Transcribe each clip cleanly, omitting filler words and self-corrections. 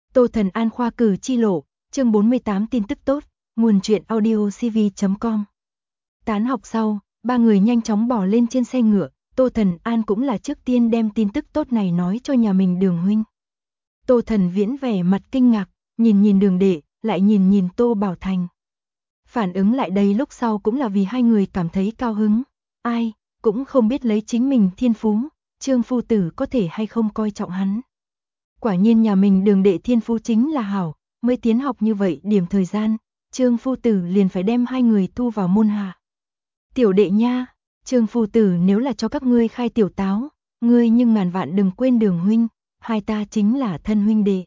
Tô Thần An khoa cử chi lộ, chương 48 tin tức tốt, nguồn truyện audio cv.com. Tán học sau, ba người nhanh chóng bỏ lên trên xe ngựa, Tô Thần An cũng là trước tiên đem tin tức tốt này nói cho nhà mình Đường huynh. Tô Thần Viễn vẻ mặt kinh ngạc, nhìn Đường đệ, lại nhìn Tô Bảo Thành. Phản ứng lại đây lúc sau cũng là vì hai người cảm thấy cao hứng, ai cũng không biết lấy chính mình thiên phú, Trương phu tử có thể hay không coi trọng hắn. Quả nhiên nhà mình Đường đệ thiên phú chính là hảo, mới tiến học như vậy điểm thời gian, Trương phu tử liền phải đem hai người thu vào môn hạ. Tiểu đệ nha, Trương phu tử nếu là cho các ngươi khai tiểu táo, ngươi nhưng ngàn vạn đừng quên Đường huynh, hai ta chính là thân huynh đệ.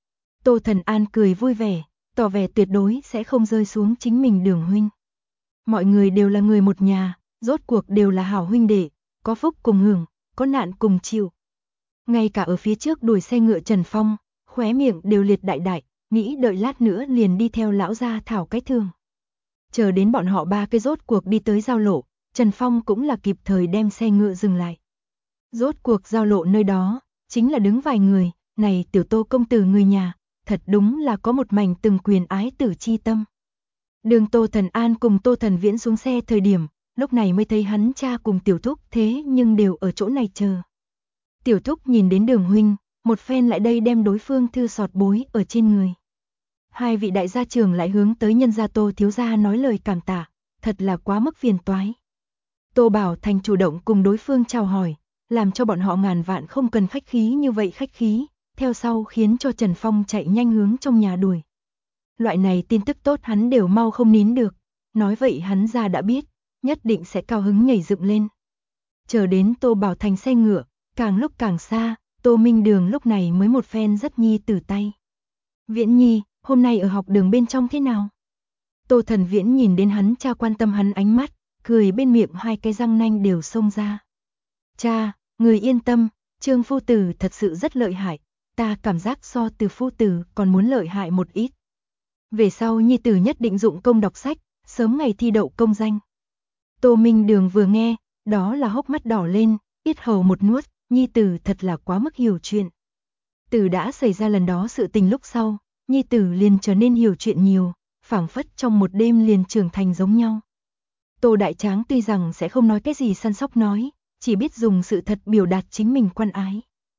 Tô Thần An cười vui vẻ, tỏ vẻ tuyệt đối sẽ không rơi xuống chính mình Đường huynh. Mọi người đều là người một nhà, rốt cuộc đều là hảo huynh đệ, có phúc cùng hưởng, có nạn cùng chịu. Ngay cả ở phía trước đuổi xe ngựa Trần Phong, khóe miệng đều liệt đại, nghĩ đợi lát nữa liền đi theo lão gia thảo cái thương. Chờ đến bọn họ ba cái rốt cuộc đi tới giao lộ, Trần Phong cũng là kịp thời đem xe ngựa dừng lại. Rốt cuộc giao lộ nơi đó, chính là đứng vài người, này tiểu Tô công tử người nhà, thật đúng là có một mảnh từng quyền ái tử chi tâm. Đường Tô Thần An cùng Tô Thần Viễn xuống xe thời điểm, lúc này mới thấy hắn cha cùng tiểu thúc thế nhưng đều ở chỗ này chờ. Tiểu thúc nhìn đến Đường huynh, một phen lại đây đem đối phương thư sọt bối ở trên người. Hai vị đại gia trưởng lại hướng tới nhân gia Tô thiếu gia nói lời cảm tạ, thật là quá mức phiền toái. Tô Bảo Thành chủ động cùng đối phương chào hỏi, làm cho bọn họ ngàn vạn không cần khách khí như vậy khách khí, theo sau khiến cho Trần Phong chạy nhanh hướng trong nhà đuổi. Loại này tin tức tốt hắn đều mau không nín được, nói vậy hắn ra đã biết, nhất định sẽ cao hứng nhảy dựng lên. Chờ đến Tô Bảo Thành xe ngựa, càng lúc càng xa, Tô Minh Đường lúc này mới một phen dắt Nhi từ tay. Viễn Nhi, hôm nay ở học đường bên trong thế nào? Tô Thần Viễn nhìn đến hắn cha quan tâm hắn ánh mắt, cười bên miệng hai cái răng nanh đều xông ra. Cha, người yên tâm, Trương phu tử thật sự rất lợi hại, ta cảm giác so từ phu tử còn muốn lợi hại một ít. Về sau Nhi tử nhất định dụng công đọc sách, sớm ngày thi đậu công danh. Tô Minh Đường vừa nghe, đó là hốc mắt đỏ lên, yết hầu một nuốt, Nhi tử thật là quá mức hiểu chuyện. Từ đã xảy ra lần đó sự tình lúc sau, Nhi tử liền trở nên hiểu chuyện nhiều, phảng phất trong một đêm liền trưởng thành giống nhau. Tô Đại Tráng tuy rằng sẽ không nói cái gì săn sóc nói, chỉ biết dùng sự thật biểu đạt chính mình quan ái.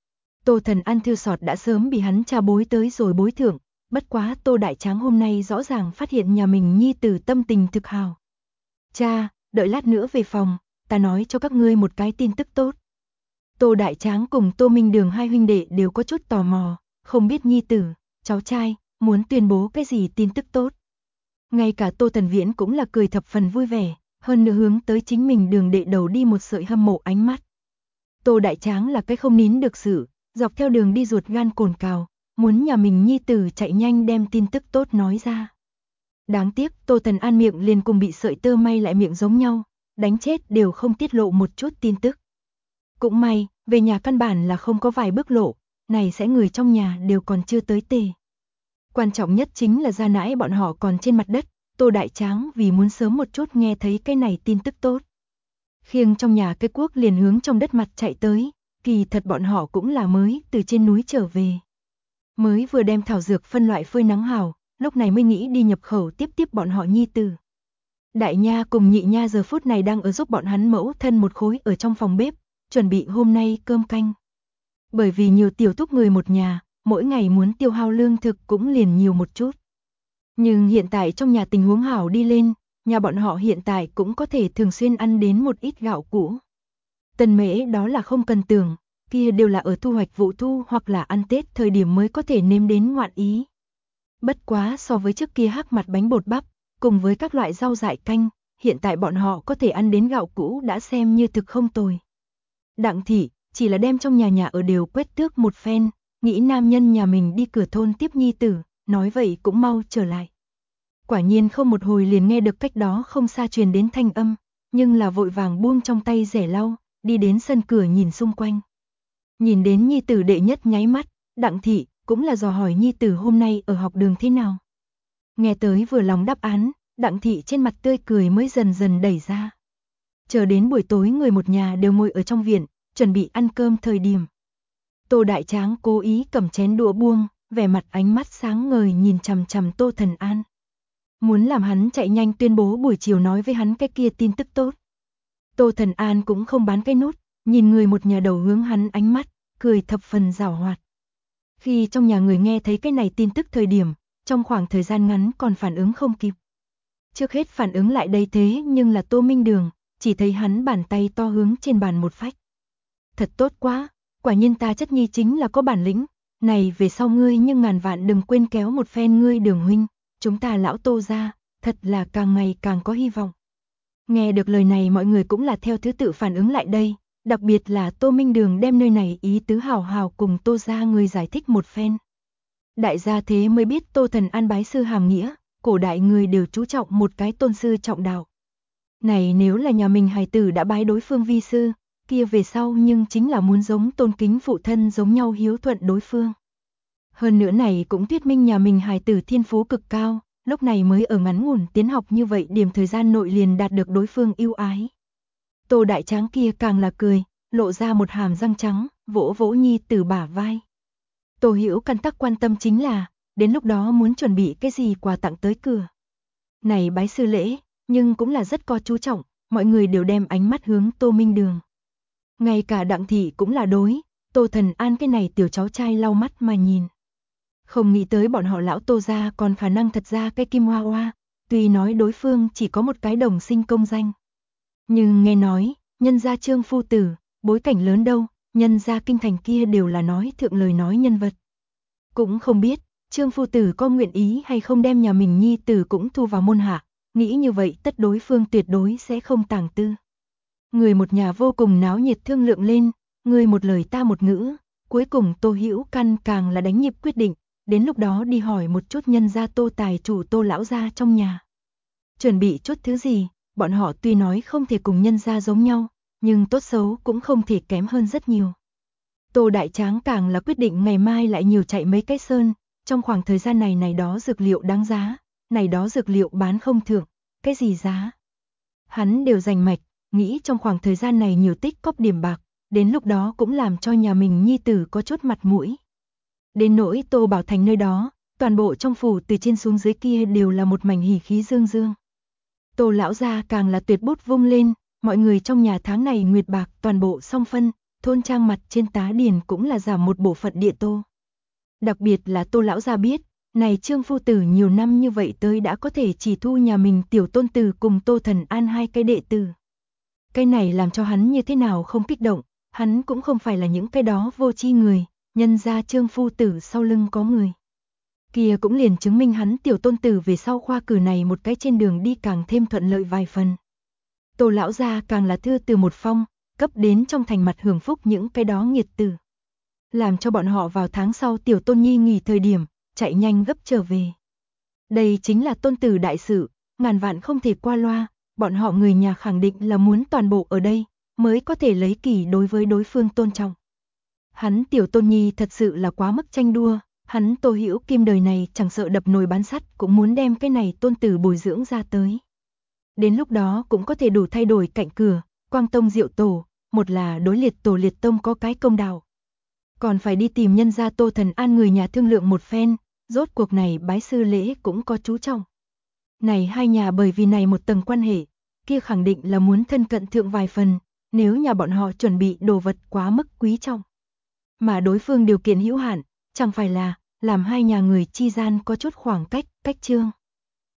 Tô Thần An thư sọt đã sớm bị hắn cha bối tới rồi bối thưởng, bất quá Tô Đại Tráng hôm nay rõ ràng phát hiện nhà mình Nhi tử tâm tình thực hào. Cha, đợi lát nữa về phòng, ta nói cho các ngươi một cái tin tức tốt. Tô Đại Tráng cùng Tô Minh Đường hai huynh đệ đều có chút tò mò, không biết Nhi tử, cháu trai, muốn tuyên bố cái gì tin tức tốt. Ngay cả Tô Thần Viễn cũng là cười thập phần vui vẻ, hơn nữa hướng tới chính mình Đường đệ đầu đi một sợi hâm mộ ánh mắt. Tô Đại Tráng là cái không nín được sự, dọc theo đường đi ruột gan cồn cào, muốn nhà mình Nhi tử chạy nhanh đem tin tức tốt nói ra. Đáng tiếc Tô Thần An miệng liền cùng bị sợi tơ may lại miệng giống nhau, đánh chết đều không tiết lộ một chút tin tức. Cũng may, về nhà căn bản là không có vài bước lộ, này sẽ người trong nhà đều còn chưa tới tề. Quan trọng nhất chính là gia nãi bọn họ còn trên mặt đất, Tô Đại Tráng vì muốn sớm một chút nghe thấy cái này tin tức tốt. Khiêng trong nhà cái cuốc liền hướng trong đất mặt chạy tới, kỳ thật bọn họ cũng là mới từ trên núi trở về. Mới vừa đem thảo dược phân loại phơi nắng hào, lúc này mới nghĩ đi nhập khẩu tiếp bọn họ Nhi tử. Đại nha cùng nhị nha giờ phút này đang ở giúp bọn hắn mẫu thân một khối ở trong phòng bếp, chuẩn bị hôm nay cơm canh. Bởi vì nhiều tiểu thúc người một nhà, mỗi ngày muốn tiêu hao lương thực cũng liền nhiều một chút. Nhưng hiện tại trong nhà tình huống hảo đi lên, nhà bọn họ hiện tại cũng có thể thường xuyên ăn đến một ít gạo cũ. Tần mễ đó là không cần tưởng, kia đều là ở thu hoạch vụ thu hoặc là ăn Tết thời điểm mới có thể nếm đến ngoạn ý. Bất quá so với trước kia hắc mặt bánh bột bắp, cùng với các loại rau dại canh, hiện tại bọn họ có thể ăn đến gạo cũ đã xem như thực không tồi. Đặng thị chỉ là đem trong nhà ở đều quét tước một phen, nghĩ nam nhân nhà mình đi cửa thôn tiếp Nhi tử, nói vậy cũng mau trở lại. Quả nhiên không một hồi liền nghe được cách đó không xa truyền đến thanh âm, nhưng là vội vàng buông trong tay rẻ lau, đi đến sân cửa nhìn xung quanh. Nhìn đến Nhi tử đệ nhất nháy mắt, Đặng thị cũng là dò hỏi Nhi tử hôm nay ở học đường thế nào. Nghe tới vừa lòng đáp án, Đặng thị trên mặt tươi cười mới dần dần đẩy ra. Chờ đến buổi tối người một nhà đều ngồi ở trong viện, chuẩn bị ăn cơm thời điểm. Tô Đại Tráng cố ý cầm chén đũa buông, vẻ mặt ánh mắt sáng ngời nhìn chằm chằm Tô Thần An. Muốn làm hắn chạy nhanh tuyên bố buổi chiều nói với hắn cái kia tin tức tốt. Tô Thần An cũng không bán cái nút, nhìn người một nhà đầu hướng hắn ánh mắt, cười thập phần giảo hoạt. Khi trong nhà người nghe thấy cái này tin tức thời điểm, trong khoảng thời gian ngắn còn phản ứng không kịp. Trước hết phản ứng lại đây thế nhưng là Tô Minh Đường, chỉ thấy hắn bàn tay to hướng trên bàn một phách. Thật tốt quá, quả nhiên ta chất nhi chính là có bản lĩnh, này về sau ngươi nhưng ngàn vạn đừng quên kéo một phen ngươi Đường huynh, chúng ta lão Tô gia, thật là càng ngày càng có hy vọng. Nghe được lời này mọi người cũng là theo thứ tự phản ứng lại đây, đặc biệt là Tô Minh Đường đem nơi này ý tứ hào hào cùng Tô gia người giải thích một phen. Đại gia thế mới biết Tô Thần An bái sư hàm nghĩa, cổ đại người đều chú trọng một cái tôn sư trọng đạo. Này nếu là nhà mình hài tử đã bái đối phương vi sư, kia về sau nhưng chính là muốn giống tôn kính phụ thân giống nhau hiếu thuận đối phương. Hơn nữa này cũng thuyết minh nhà mình hài tử thiên phú cực cao, lúc này mới ở ngắn ngủn tiến học như vậy điểm thời gian nội liền đạt được đối phương yêu ái. Tô Đại Tráng kia càng là cười, lộ ra một hàm răng trắng, vỗ vỗ nhi tử bả vai. Tô Hiểu căn tắc quan tâm chính là, đến lúc đó muốn chuẩn bị cái gì quà tặng tới cửa. Này bái sư lễ, nhưng cũng là rất có chú trọng, mọi người đều đem ánh mắt hướng Tô Minh Đường. Ngay cả Đặng Thị cũng là đối, Tô Thần An cái này tiểu cháu trai lau mắt mà nhìn. Không nghĩ tới bọn họ lão Tô gia còn khả năng thật ra cái kim hoa hoa, tuy nói đối phương chỉ có một cái đồng sinh công danh. Nhưng nghe nói, nhân gia Trương phu tử, bối cảnh lớn đâu, nhân gia kinh thành kia đều là nói thượng lời nói nhân vật. Cũng không biết, Trương phu tử có nguyện ý hay không đem nhà mình nhi tử cũng thu vào môn hạ, nghĩ như vậy tất đối phương tuyệt đối sẽ không tàng tư. Người một nhà vô cùng náo nhiệt thương lượng lên, người một lời ta một ngữ, cuối cùng Tô Hữu Căn càng là đánh nhịp quyết định, đến lúc đó đi hỏi một chút nhân gia Tô tài chủ Tô lão gia trong nhà. Chuẩn bị chút thứ gì, bọn họ tuy nói không thể cùng nhân gia giống nhau, nhưng tốt xấu cũng không thể kém hơn rất nhiều. Tô Đại Tráng càng là quyết định ngày mai lại nhiều chạy mấy cái sơn, trong khoảng thời gian này đó dược liệu đáng giá, này đó dược liệu bán không thượng, cái gì giá. Hắn đều rành mạch, nghĩ trong khoảng thời gian này nhiều tích cóp điểm bạc, đến lúc đó cũng làm cho nhà mình nhi tử có chút mặt mũi. Đến nỗi Tô Bảo Thành nơi đó, toàn bộ trong phủ từ trên xuống dưới kia đều là một mảnh hỉ khí dương dương. Tô lão gia càng là tuyệt bút vung lên, mọi người trong nhà tháng này nguyệt bạc toàn bộ xong phân, thôn trang mặt trên tá điền cũng là giảm một bộ phận địa tô. Đặc biệt là Tô lão gia biết, này Trương phu tử nhiều năm như vậy tới đã có thể chỉ thu nhà mình tiểu tôn tử cùng Tô Thần An hai cái đệ tử. Cái này làm cho hắn như thế nào không kích động, hắn cũng không phải là những cái đó vô tri người, nhân ra Trương phu tử sau lưng có người. Kia cũng liền chứng minh hắn tiểu tôn tử về sau khoa cử này một cái trên đường đi càng thêm thuận lợi vài phần. Tô lão gia càng là thư từ một phong, cấp đến trong thành mặt hưởng phúc những cái đó nghiệt tử. Làm cho bọn họ vào tháng sau tiểu tôn nhi nghỉ thời điểm, chạy nhanh gấp trở về. Đây chính là tôn tử đại sự, ngàn vạn không thể qua loa, bọn họ người nhà khẳng định là muốn toàn bộ ở đây, mới có thể lấy kỳ đối với đối phương tôn trọng. Hắn tiểu tôn nhi thật sự là quá mức tranh đua, hắn Tô Hữu Kim đời này chẳng sợ đập nồi bán sắt cũng muốn đem cái này tôn tử bồi dưỡng ra tới. Đến lúc đó cũng có thể đủ thay đổi cạnh cửa, quang tông diệu tổ, một là đối liệt tổ liệt tông có cái công đạo. Còn phải đi tìm nhân gia Tô Thần An người nhà thương lượng một phen, rốt cuộc này bái sư lễ cũng có chú trọng. Này hai nhà bởi vì này một tầng quan hệ, kia khẳng định là muốn thân cận thượng vài phần, nếu nhà bọn họ chuẩn bị đồ vật quá mức quý trọng. Mà đối phương điều kiện hữu hạn, chẳng phải là làm hai nhà người chi gian có chút khoảng cách, cách trương.